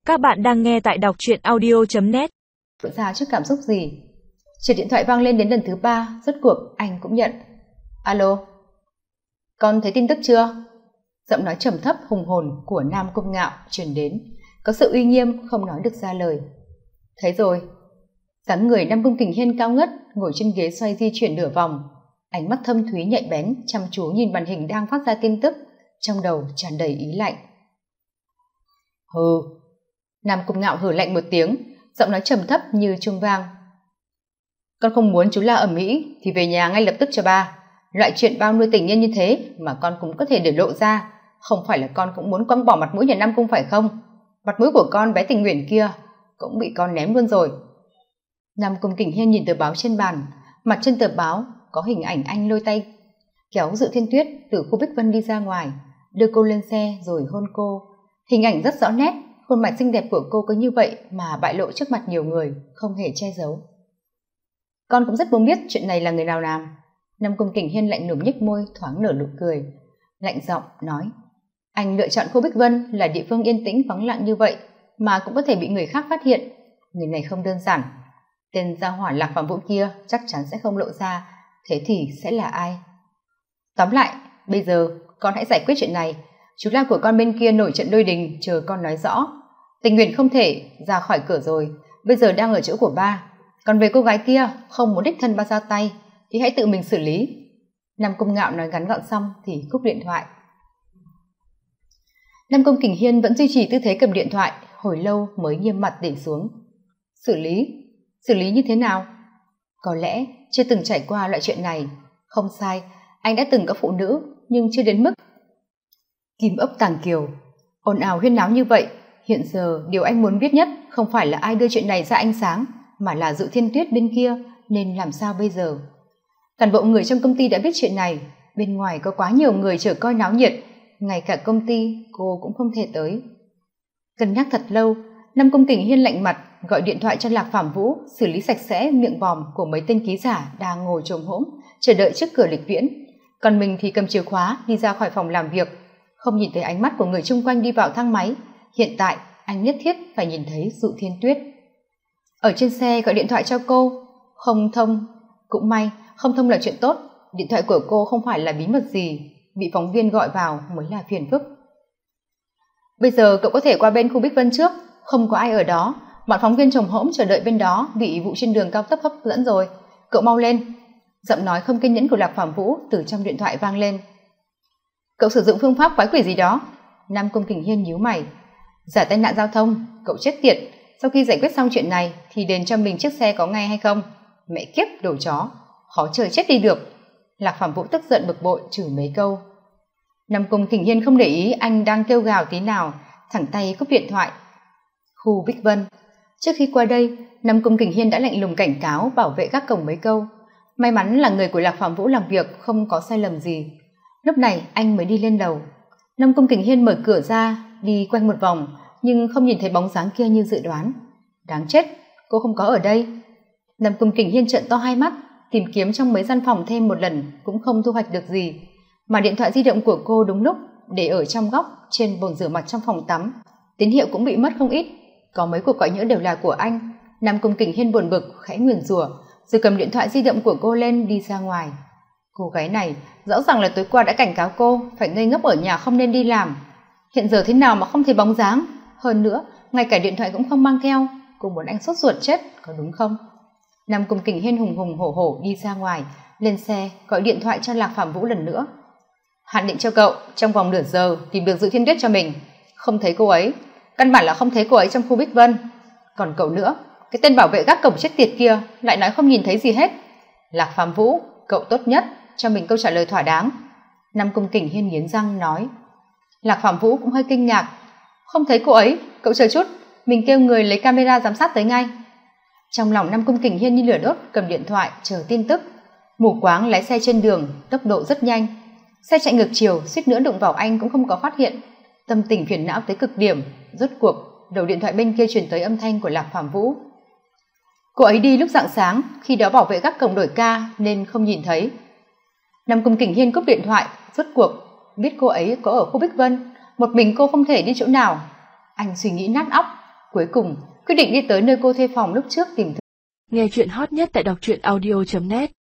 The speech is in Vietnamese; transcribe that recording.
Các bạn đang nghe tại đọc truyện audio.net. Ra trước cảm xúc gì. Chiếc điện thoại vang lên đến lần thứ 3, rốt cuộc anh cũng nhận. Alo, con thấy tin tức chưa? Giọng nói trầm thấp hùng hồn của Nam Cung Ngạo truyền đến, có sự uy nghiêm không nói được ra lời. Thấy rồi. Dáng người Nam Cung Kình Hiên cao ngất ngồi trên ghế xoay di chuyển nửa vòng, ánh mắt thâm thúy nhạy bén chăm chú nhìn màn hình đang phát ra tin tức, trong đầu tràn đầy ý lạnh. Hừ. Nam Cung Ngạo hừ lạnh một tiếng, giọng nói trầm thấp như chuông vang. Con không muốn chú la ầm ĩ thì về nhà ngay lập tức cho ba. Loại chuyện bao nuôi tình nhân như thế mà con cũng có thể để lộ ra, không phải là con cũng muốn quăng bỏ mặt mũi nhà Nam Cung phải không? Mặt mũi của con bé Tình Uyển kia cũng bị con ném luôn rồi. Nam Cung Kình Hiên nhìn tờ báo trên bàn, mặt trên tờ báo có hình ảnh anh lôi tay kéo Dự Thiên Tuyết từ khu Bích Vân đi ra ngoài, đưa cô lên xe rồi hôn cô. Hình ảnh rất rõ nét, khuôn mặt xinh đẹp của cô cứ như vậy mà bại lộ trước mặt nhiều người, không hề che giấu. Con cũng rất muốn biết chuyện này là người nào làm. Nam Cung Kình Hiên lạnh lùng nhếch môi, thoáng nở nụ cười, lạnh giọng nói: anh lựa chọn khu Bích Vân là địa phương yên tĩnh vắng lặng như vậy mà cũng có thể bị người khác phát hiện, người này không đơn giản. Tên gia hỏa Lạc Phạm Vũ kia chắc chắn sẽ không lộ ra, thế thì sẽ là ai? Tóm lại, bây giờ con hãy giải quyết chuyện này. Chú la của con bên kia nổi trận lôi đình, chờ con nói rõ. Tình Nguyện không thể ra khỏi cửa rồi, bây giờ đang ở chỗ của ba. Còn về cô gái kia không muốn đích thân ba ra tay thì hãy tự mình xử lý. Nam Cung Ngạo nói ngắn gọn xong thì cúp điện thoại. Nam Cung Kình Hiên vẫn duy trì tư thế cầm điện thoại, hồi lâu mới nghiêm mặt để xuống. Xử lý như thế nào? Có lẽ chưa từng trải qua loại chuyện này. Không sai, anh đã từng có phụ nữ, nhưng chưa đến mức kim ốc tàng kiều, ồn ào huyên náo như vậy. Hiện giờ điều anh muốn biết nhất không phải là ai đưa chuyện này ra ánh sáng, mà là Dự Thiên Tuyết bên kia nên làm sao bây giờ. Toàn bộ người trong công ty đã biết chuyện này, bên ngoài có quá nhiều người chờ coi náo nhiệt, ngay cả công ty cô cũng không thể tới. Cân nhắc thật lâu, Nam Cung Kình Hiên lạnh mặt gọi điện thoại cho Lạc Phạm Vũ xử lý sạch sẽ miệng vòm của mấy tên ký giả đang ngồi chồm hổm chờ đợi trước cửa Lịch Viễn, còn mình thì cầm chìa khóa đi ra khỏi phòng làm việc, không nhìn thấy ánh mắt của người chung quanh đi vào thang máy. Hiện tại anh nhất thiết phải nhìn thấy Dự Thiên Tuyết. Ở trên xe gọi điện thoại cho cô, không thông. Cũng may không thông là chuyện tốt, điện thoại của cô không phải là bí mật gì, bị phóng viên gọi vào mới là phiền phức. Bây giờ cậu có thể qua bên khu Bích Vân trước, không có ai ở đó, bọn phóng viên chồng hỗn chờ đợi bên đó bị vụ trên đường cao tốc hấp dẫn rồi, cậu mau lên. Giọng nói không kiên nhẫn của Lạc Phạm Vũ từ trong điện thoại vang lên. Cậu sử dụng phương pháp quái quỷ gì đó? Nam Cung Kình Hiên nhíu mày. Giả tai nạn giao thông, cậu chết tiệt. Sau khi giải quyết xong chuyện này thì đền cho mình chiếc xe có ngay hay không? Mẹ kiếp đồ chó, khó trời chết đi được. Lạc Phạm Vũ tức giận bực bội chửi mấy câu. Nam Cung Kình Hiên không để ý anh đang kêu gào tí nào, thẳng tay cúp điện thoại. Khu Bích Vân. Trước khi qua đây, Nam Cung Kình Hiên đã lạnh lùng cảnh cáo bảo vệ gác cổng mấy câu. May mắn là người của Lạc Phạm Vũ làm việc không có sai lầm gì. Lúc này anh mới đi lên lầu. Nam Cung Kình Hiên mở cửa ra, đi quanh một vòng nhưng không nhìn thấy bóng dáng kia như dự đoán. Đáng chết, cô không có ở đây. Nam Cung Kình Hiên trợn to hai mắt, tìm kiếm trong mấy gian phòng thêm một lần cũng không thu hoạch được gì, mà điện thoại di động của cô đúng lúc để ở trong góc trên bồn rửa mặt trong phòng tắm, tín hiệu cũng bị mất không ít, có mấy cuộc gọi nhỡ đều là của anh. Nam Cung Kình Hiên buồn bực khẽ nguyền rủa rồi cầm điện thoại di động của cô lên đi ra ngoài. Cô gái này rõ ràng là tối qua đã cảnh cáo cô phải ngây ngốc ở nhà không nên đi làm, hiện giờ thế nào mà không thấy bóng dáng, hơn nữa ngay cả điện thoại cũng không mang theo. Cô muốn anh sốt ruột chết có đúng không? Nam Cung Kình Hiên hùng hùng hổ hổ đi ra ngoài, lên xe gọi điện thoại cho Lạc Phạm Vũ lần nữa. Hạn định cho cậu trong vòng nửa giờ tìm được Dự Thiên Tuyết cho mình. Không thấy cô ấy, căn bản là không thấy cô ấy trong khu Bích Vân. Còn cậu nữa, cái tên bảo vệ gác cổng chết tiệt kia lại nói không nhìn thấy gì hết. Lạc Phạm Vũ, cậu tốt nhất cho mình câu trả lời thỏa đáng. Nam Cung Kình Hiên nghiến răng nói. Lạc Phạm Vũ cũng hơi kinh ngạc. Không thấy cô ấy, cậu chờ chút, mình kêu người lấy camera giám sát tới ngay. Trong lòng Nam Cung Kình Hiên như lửa đốt, cầm điện thoại chờ tin tức. Mù quáng lái xe trên đường, tốc độ rất nhanh, xe chạy ngược chiều suýt nữa đụng vào anh cũng không có phát hiện. Tâm tình phiền não tới cực điểm. Rốt cuộc đầu điện thoại bên kia truyền tới âm thanh của Lạc Phạm Vũ. Cô ấy đi lúc rạng sáng, khi đó bảo vệ gác cổng đổi ca nên không nhìn thấy. Nam Cung Kình Hiên cúp điện thoại. Rốt cuộc biết cô ấy có ở khu Bích Vân, một mình cô không thể đi chỗ nào. Anh suy nghĩ nát óc, Cuối cùng quyết định đi tới nơi cô thuê phòng lúc trước tìm. Nghe chuyện hot nhất tại đọc truyện audio.net